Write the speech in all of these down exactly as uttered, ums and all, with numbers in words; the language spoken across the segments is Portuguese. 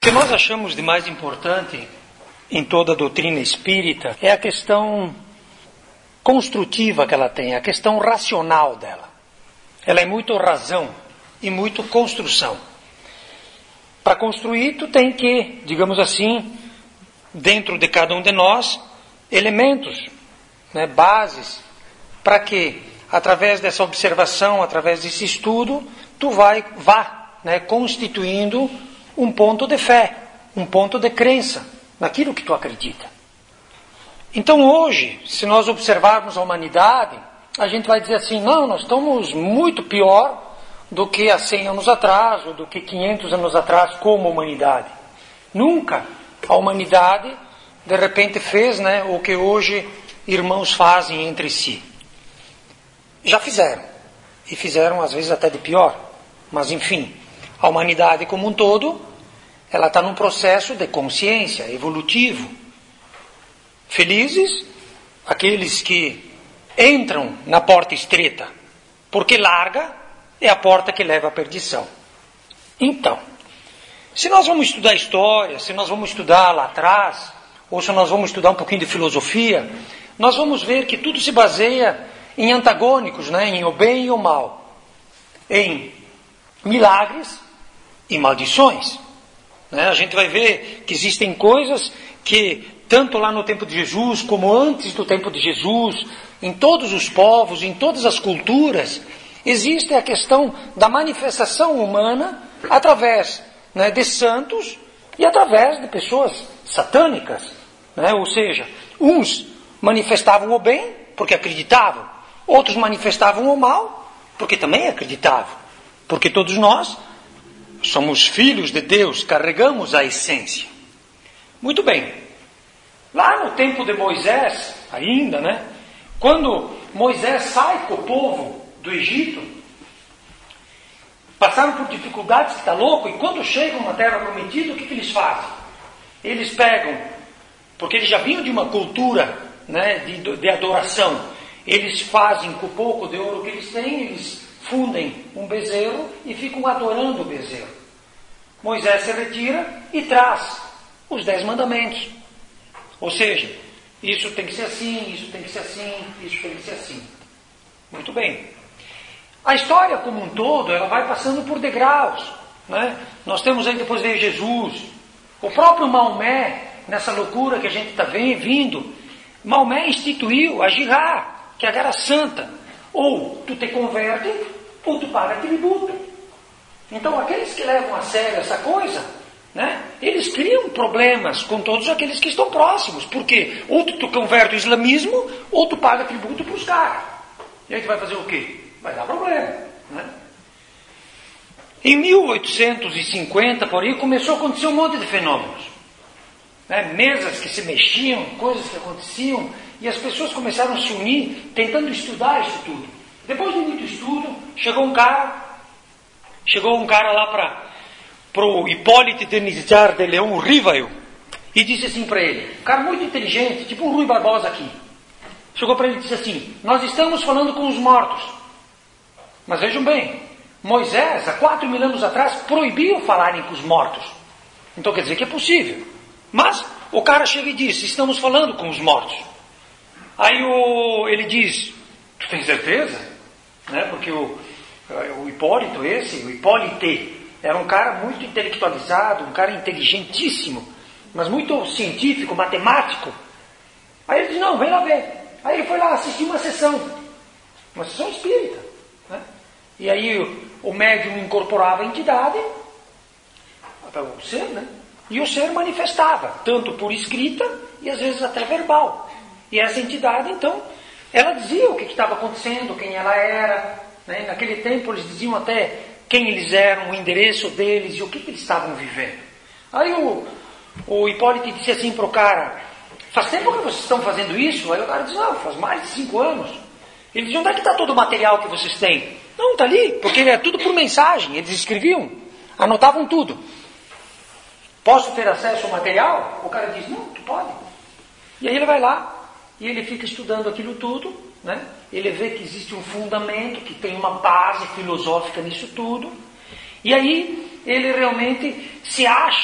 O que nós achamos de mais importante em toda a doutrina espírita é a questão construtiva que ela tem, a questão racional dela. Ela é muito razão e muito construção. Para construir, tu tem que, digamos assim, dentro de cada um de nós, elementos, né, bases, para que, através dessa observação, através desse estudo, tu vai, vá né, constituindo um ponto de fé, um ponto de crença naquilo que tu acredita. Então hoje, se nós observarmos a humanidade, a gente vai dizer assim, não, nós estamos muito pior do que há cem anos atrás, ou do que quinhentos anos atrás como humanidade. Nunca a humanidade, de repente, fez né, o que hoje irmãos fazem entre si. Já fizeram, e fizeram às vezes até de pior, mas enfim, a humanidade como um todo, ela está num processo de consciência evolutivo. Felizes aqueles que entram na porta estreita, porque larga é a porta que leva à perdição. Então, se nós vamos estudar história, se nós vamos estudar lá atrás, ou se nós vamos estudar um pouquinho de filosofia, nós vamos ver que tudo se baseia em antagônicos, né? Em o bem e o mal, em milagres e maldições. Né? A gente vai ver que existem coisas que, tanto lá no tempo de Jesus, como antes do tempo de Jesus, em todos os povos, em todas as culturas, existe a questão da manifestação humana através né, de santos e através de pessoas satânicas. Né? Ou seja, uns manifestavam o bem porque acreditavam, outros manifestavam o mal porque também acreditavam. Porque todos nós somos filhos de Deus, carregamos a essência. Muito bem. Lá no tempo de Moisés, ainda, né? Quando Moisés sai com o povo do Egito, passaram por dificuldades que está louco, e quando chegam na terra prometida, o que, que eles fazem? Eles pegam, porque eles já vinham de uma cultura né, de, de adoração, eles fazem com o pouco de ouro que eles têm, eles fundem um bezerro e ficam adorando o bezerro. Moisés se retira e traz os dez mandamentos. Ou seja, isso tem que ser assim, isso tem que ser assim, isso tem que ser assim. Muito bem. A história como um todo, ela vai passando por degraus. Né? Nós temos aí, depois veio Jesus. O próprio Maomé, nessa loucura que a gente está vindo, Maomé instituiu a jihad, que é a guerra santa. Ou tu te converte, ou tu paga tributo. Então, aqueles que levam a sério essa coisa, né, eles criam problemas com todos aqueles que estão próximos. Porque ou tu, tu converte o islamismo, ou tu paga tributo para os caras. E aí tu vai fazer o quê? Vai dar problema. Né? Em mil oitocentos e cinquenta, por aí, começou a acontecer um monte de fenômenos. Né? Mesas que se mexiam, coisas que aconteciam, e as pessoas começaram a se unir, tentando estudar isso tudo. Depois de muito estudo, chegou um cara, chegou um cara lá para o Hipólito Denizar de Leão Rivaio, e disse assim para ele, um cara muito inteligente, tipo um Rui Barbosa aqui. Chegou para ele e disse assim, nós estamos falando com os mortos. Mas vejam bem, Moisés, há quatro mil anos atrás, proibiu falarem com os mortos. Então quer dizer que é possível. Mas o cara chega e diz, estamos falando com os mortos. Aí o, ele diz, tu tem certeza? Né? Porque o, o Hipólito esse, o Hipólite, era um cara muito intelectualizado, um cara inteligentíssimo, mas muito científico, matemático. Aí ele diz, não, vem lá ver. Aí ele foi lá assistir uma sessão, uma sessão espírita. Né? E aí o, o médium incorporava a entidade, o ser, né? E o ser manifestava, tanto por escrita e às vezes até verbal. E essa entidade, então, ela dizia o que estava acontecendo, quem ela era. Né? Naquele tempo eles diziam até quem eles eram, o endereço deles e o que, que eles estavam vivendo. Aí o, o Hipólito disse assim para o cara, faz tempo que vocês estão fazendo isso? Aí o cara disse, não, faz mais de cinco anos. Ele disse, onde é que está todo o material que vocês têm? Não, está ali, porque é tudo por mensagem. Eles escreviam, anotavam tudo. Posso ter acesso ao material? O cara diz, não, tu pode. E aí ele vai lá, e ele fica estudando aquilo tudo, né? Ele vê que existe um fundamento, que tem uma base filosófica nisso tudo, e aí ele realmente se acha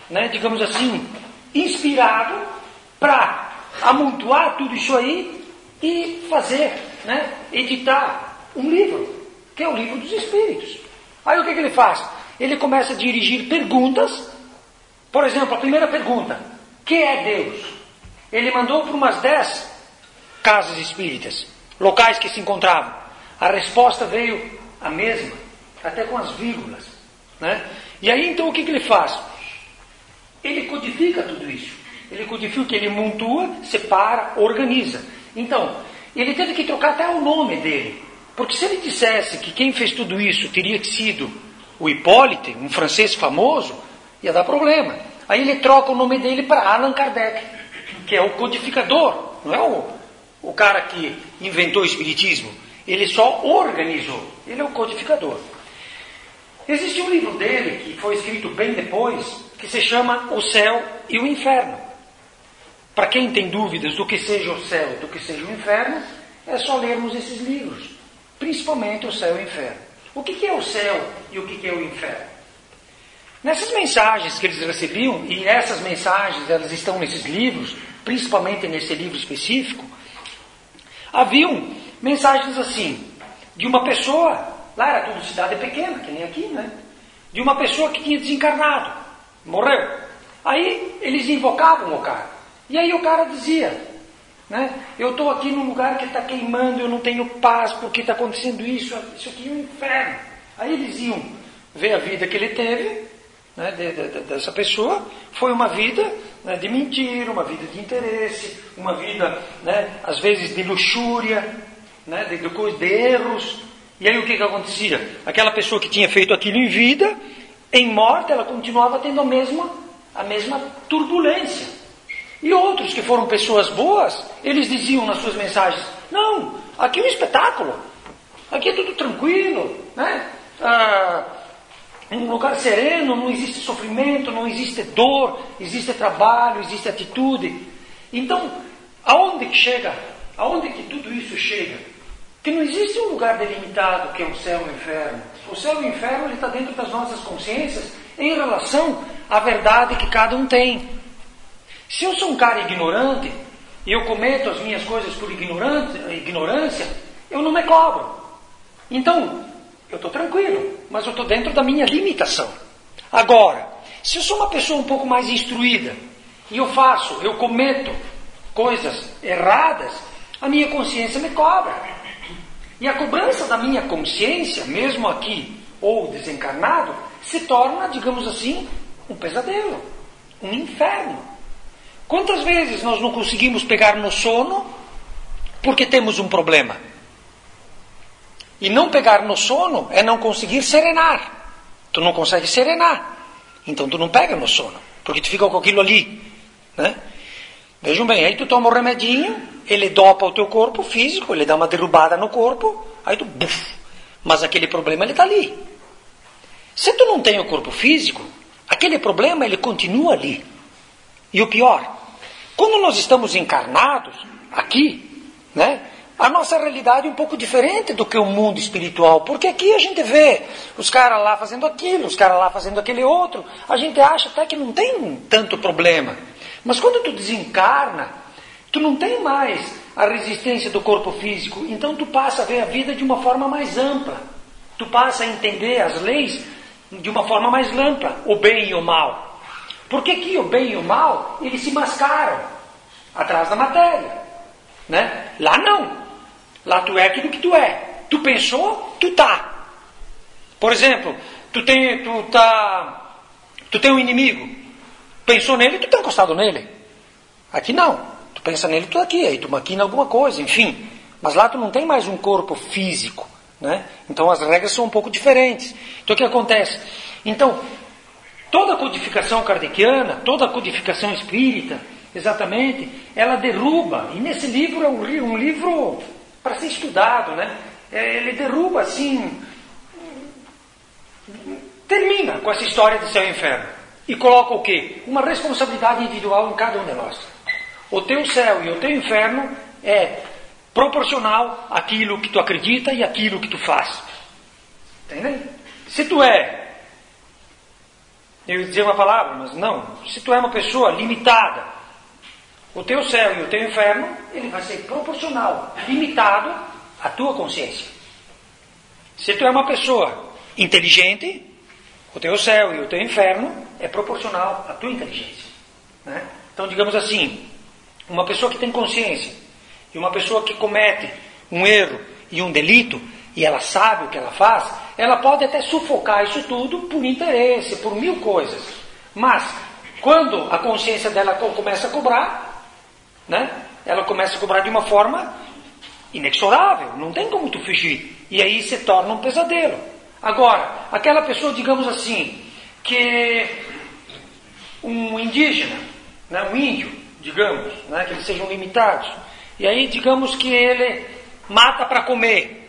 né, digamos assim, inspirado para amontoar tudo isso aí e fazer, né, editar um livro, que é o livro dos Espíritos. Aí o que, que ele faz? Ele começa a dirigir perguntas. Por exemplo, a primeira pergunta: que é Deus? Ele mandou para umas dez casas espíritas, locais que se encontravam. A resposta veio a mesma, até com as vírgulas, né? E aí então o que, que ele faz? Ele codifica tudo isso. Ele codifica, ele montua, separa, organiza. Então, ele teve que trocar até o nome dele. Porque se ele dissesse que quem fez tudo isso teria sido o Hipólite, um francês famoso, ia dar problema. Aí ele troca o nome dele para Allan Kardec, que é o codificador, não é o, o cara que inventou o Espiritismo. Ele só organizou, ele é o codificador. Existe um livro dele, que foi escrito bem depois, que se chama O Céu e o Inferno. Para quem tem dúvidas do que seja o céu e do que seja o inferno, é só lermos esses livros, principalmente o Céu e o Inferno. O que, que é o céu e o que, que é o inferno? Nessas mensagens que eles recebiam, e essas mensagens elas estão nesses livros, principalmente nesse livro específico, haviam mensagens assim, de uma pessoa, lá era tudo cidade pequena, que nem aqui, né? De uma pessoa que tinha desencarnado, morreu. Aí eles invocavam o cara. E aí o cara dizia, né? Eu estou aqui num lugar que está queimando, eu não tenho paz porque está acontecendo isso, isso aqui é um inferno. Aí eles iam ver a vida que ele teve, né, de, de, dessa pessoa. Foi uma vida, né, de mentira, uma vida de interesse, uma vida, né, às vezes de luxúria, né, de, de, de erros. E aí o que, que acontecia? Aquela pessoa que tinha feito aquilo em vida, em morte, ela continuava tendo a mesma, a mesma turbulência. E outros que foram pessoas boas, eles diziam nas suas mensagens: não, aqui é um espetáculo, aqui é tudo tranquilo, né? Ah, um lugar sereno, não existe sofrimento, não existe dor, existe trabalho, existe atitude. Então, aonde que chega? Aonde que tudo isso chega? Que não existe um lugar delimitado que é o céu e o inferno. O céu e o inferno ele está dentro das nossas consciências em relação à verdade que cada um tem. Se eu sou um cara ignorante e eu cometo as minhas coisas por ignorância, eu não me cobro. Então, eu estou tranquilo, mas eu estou dentro da minha limitação. Agora, se eu sou uma pessoa um pouco mais instruída e eu faço, eu cometo coisas erradas, a minha consciência me cobra. E a cobrança da minha consciência, mesmo aqui ou desencarnado, se torna, digamos assim, um pesadelo, um inferno. Quantas vezes nós não conseguimos pegar no sono porque temos um problema? E não pegar no sono é não conseguir serenar. Tu não consegue serenar. Então tu não pega no sono, porque tu fica com aquilo ali, né? Vejam bem, aí tu toma um remedinho, ele dopa o teu corpo físico, ele dá uma derrubada no corpo, aí tu... Buf, mas aquele problema ele está ali. Se tu não tem o corpo físico, aquele problema ele continua ali. E o pior, quando nós estamos encarnados aqui, né, a nossa realidade é um pouco diferente do que o mundo espiritual, porque aqui a gente vê os caras lá fazendo aquilo, os caras lá fazendo aquele outro, a gente acha até que não tem tanto problema. Mas quando tu desencarna, tu não tem mais a resistência do corpo físico, então tu passa a ver a vida de uma forma mais ampla, tu passa a entender as leis de uma forma mais ampla, o bem e o mal. Porque aqui o bem e o mal, eles se mascaram atrás da matéria, né? Lá não. Lá tu é aquilo que tu é. Tu pensou, tu tá. Por exemplo, tu tem, tu tá, tu tem um inimigo. Pensou nele, tu tá encostado nele. Aqui não. Tu pensa nele, tu aqui. Aí tu maquina alguma coisa, enfim. Mas lá tu não tem mais um corpo físico, né? Então as regras são um pouco diferentes. Então o que acontece? Então, toda a codificação kardeciana, toda a codificação espírita, exatamente, ela derruba, e nesse livro é um, um livro para ser estudado, né? Ele derruba assim, termina com essa história de céu e inferno, e coloca o quê? Uma responsabilidade individual em cada um de nós. O teu céu e o teu inferno é proporcional àquilo que tu acredita e àquilo que tu faz. Entendeu? Se tu é eu ia dizer uma palavra, mas não. Se tu é uma pessoa limitada, o teu céu e o teu inferno, ele vai ser proporcional, limitado à tua consciência. Se tu é uma pessoa inteligente, o teu céu e o teu inferno é proporcional à tua inteligência. Né? Então, digamos assim, uma pessoa que tem consciência e uma pessoa que comete um erro e um delito, e ela sabe o que ela faz, ela pode até sufocar isso tudo por interesse, por mil coisas. Mas, quando a consciência dela começa a cobrar, né, ela começa a cobrar de uma forma inexorável, não tem como tu fugir. E aí se torna um pesadelo. Agora, aquela pessoa, digamos assim, que um indígena, né, um índio, digamos, né, que eles sejam limitados, e aí digamos que ele mata para comer.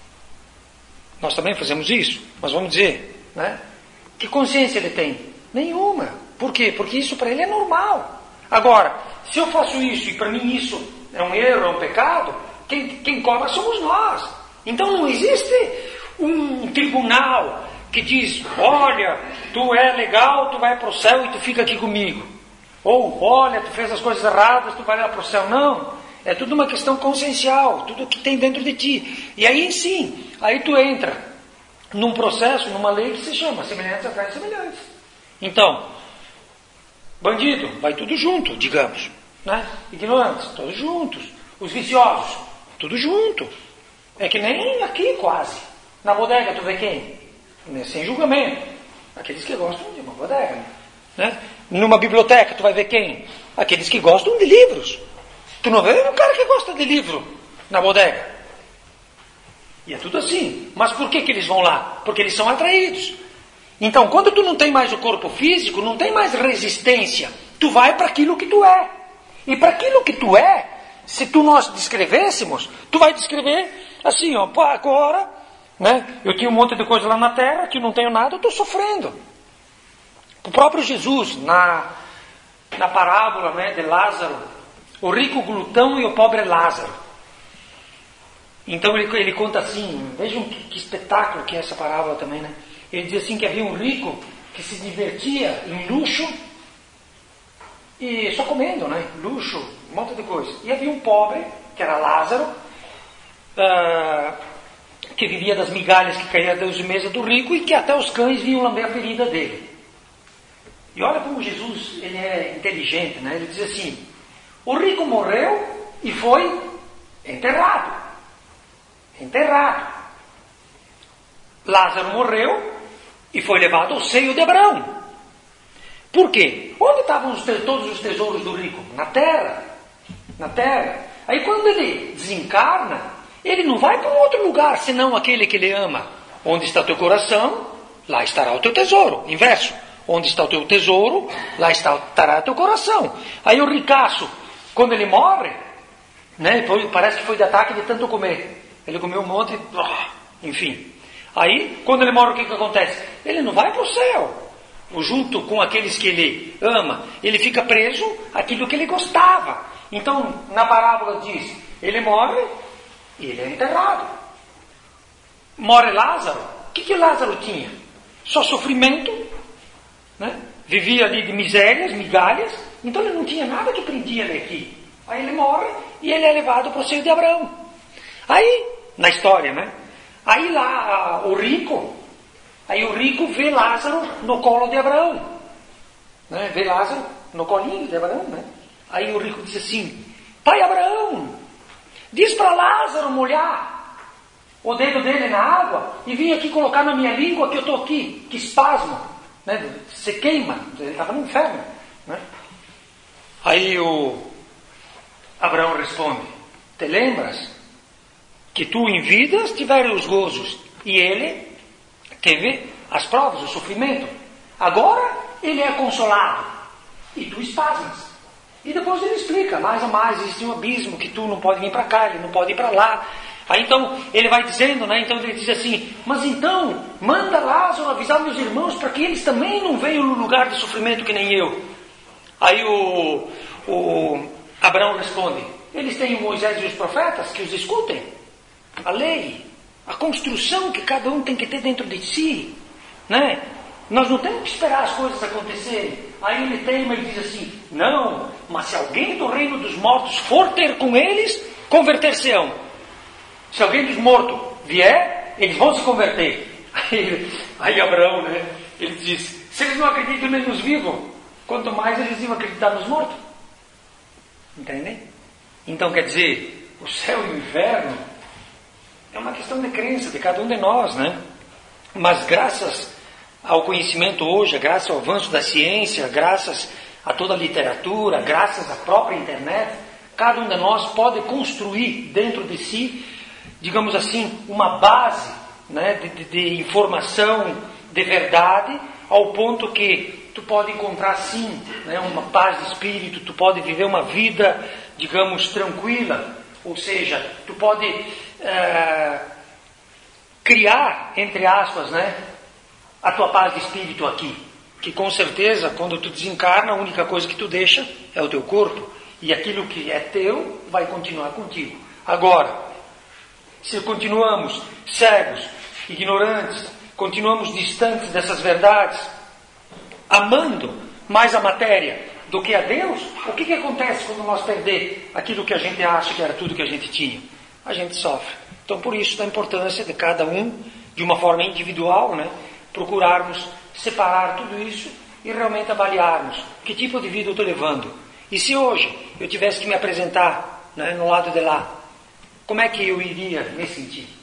Nós também fazemos isso, mas vamos dizer, né? Que consciência ele tem? Nenhuma. Por quê? Porque isso para ele é normal. Agora, se eu faço isso e para mim isso é um erro, é um pecado, quem, quem cobra somos nós. Então não existe um tribunal que diz, olha, tu é legal, tu vai para o céu e tu fica aqui comigo. Ou, olha, tu fez as coisas erradas, tu vai lá para o céu. Não. É tudo uma questão consciencial, tudo que tem dentro de ti. E aí sim, aí tu entra num processo, numa lei que se chama semelhantes atraem semelhantes. Então, bandido, vai tudo junto, digamos. Né? Ignorantes, todos juntos. Os viciosos, tudo junto. É que nem aqui quase. Na bodega tu vê quem? Sem julgamento. Aqueles que gostam de uma bodega. Né? Numa biblioteca tu vai ver quem? Aqueles que gostam de livros. Tu não vê um cara que gosta de livro na bodega. E é tudo assim. Mas por que que eles vão lá? Porque eles são atraídos. Então, quando tu não tem mais o corpo físico, não tem mais resistência, tu vai para aquilo que tu é. E para aquilo que tu é, se tu nós descrevêssemos, tu vai descrever assim, ó, pá, agora, né? Eu tinha um monte de coisa lá na terra, que não tenho nada, eu estou sofrendo. O próprio Jesus, na, na parábola, né, de Lázaro, o rico glutão e o pobre Lázaro. Então ele, ele conta assim, vejam que, que espetáculo que é essa parábola também, né? Ele diz assim que havia um rico que se divertia em luxo e só comendo, né? Luxo, um monte de coisa. E havia um pobre, que era Lázaro, uh, que vivia das migalhas que caíam das mesas do rico e que até os cães vinham lamber a ferida dele. E olha como Jesus, ele é inteligente, né? Ele diz assim, o rico morreu e foi enterrado. Enterrado. Lázaro morreu e foi levado ao seio de Abraão. Por quê? Onde estavam os te- todos os tesouros do rico? Na terra. Na terra. Aí quando ele desencarna, ele não vai para um outro lugar, senão aquele que ele ama. Onde está teu coração, lá estará o teu tesouro. Inverso. Onde está o teu tesouro, lá estará o teu coração. Aí o ricaço, quando ele morre, né, foi, parece que foi de ataque de tanto comer. Ele comeu um monte, enfim. Aí, quando ele morre, o que, que acontece? Ele não vai para o céu. Junto com aqueles que ele ama, ele fica preso àquilo que ele gostava. Então, na parábola diz, ele morre e ele é enterrado. Morre Lázaro. O que, que Lázaro tinha? Só sofrimento, né? Vivia ali de misérias, migalhas. Então ele não tinha nada que prendia ele aqui. Aí ele morre e ele é levado para o seio de Abraão. Aí, na história, né? Aí lá, o rico, aí o rico vê Lázaro no colo de Abraão. Né? Vê Lázaro no colinho de Abraão, né? Aí o rico diz assim, pai Abraão, diz para Lázaro molhar o dedo dele na água e vir aqui colocar na minha língua que eu estou aqui, que espasmo, né? Você queima, ele estava no inferno, né? Aí o Abraão responde, te lembras que tu em vidas tiveres os gozos e ele teve as provas, o sofrimento. Agora ele é consolado e tu espasmas. E depois ele explica, mais a mais, existe um abismo que tu não pode vir para cá, ele não pode ir para lá. Aí então ele vai dizendo, né? Então ele diz assim, mas então manda Lázaro avisar meus irmãos para que eles também não venham no lugar de sofrimento que nem eu. Aí o, o Abraão responde, eles têm o Moisés e os profetas que os escutem. A lei, a construção que cada um tem que ter dentro de si, né? Nós não temos que esperar as coisas acontecerem. Aí ele teima e diz assim, não, mas se alguém do reino dos mortos for ter com eles, converter-se-ão. Se alguém dos mortos vier, eles vão se converter. Aí, aí Abraão, né, ele diz, se eles não acreditam nem nos vivos, quanto mais eles iam acreditar nos mortos. Entendem? Então quer dizer, o céu e o inferno é uma questão de crença de cada um de nós, né? Mas graças ao conhecimento hoje, graças ao avanço da ciência, graças a toda a literatura, graças à própria internet, cada um de nós pode construir dentro de si, digamos assim, uma base, né, de, de, de informação, de verdade, ao ponto que tu pode encontrar sim, né, uma paz de espírito, tu pode viver uma vida, digamos, tranquila, ou seja, tu pode é, criar, entre aspas, né, a tua paz de espírito aqui, que com certeza, quando tu desencarna, a única coisa que tu deixa é o teu corpo, e aquilo que é teu vai continuar contigo. Agora, se continuamos cegos, ignorantes, continuamos distantes dessas verdades, amando mais a matéria do que a Deus, o que, que acontece quando nós perdemos aquilo que a gente acha que era tudo que a gente tinha? A gente sofre. Então, por isso, a importância de cada um, de uma forma individual, né, procurarmos separar tudo isso e realmente avaliarmos que tipo de vida eu estou levando. E se hoje eu tivesse que me apresentar, né, no lado de lá, como é que eu iria me sentir?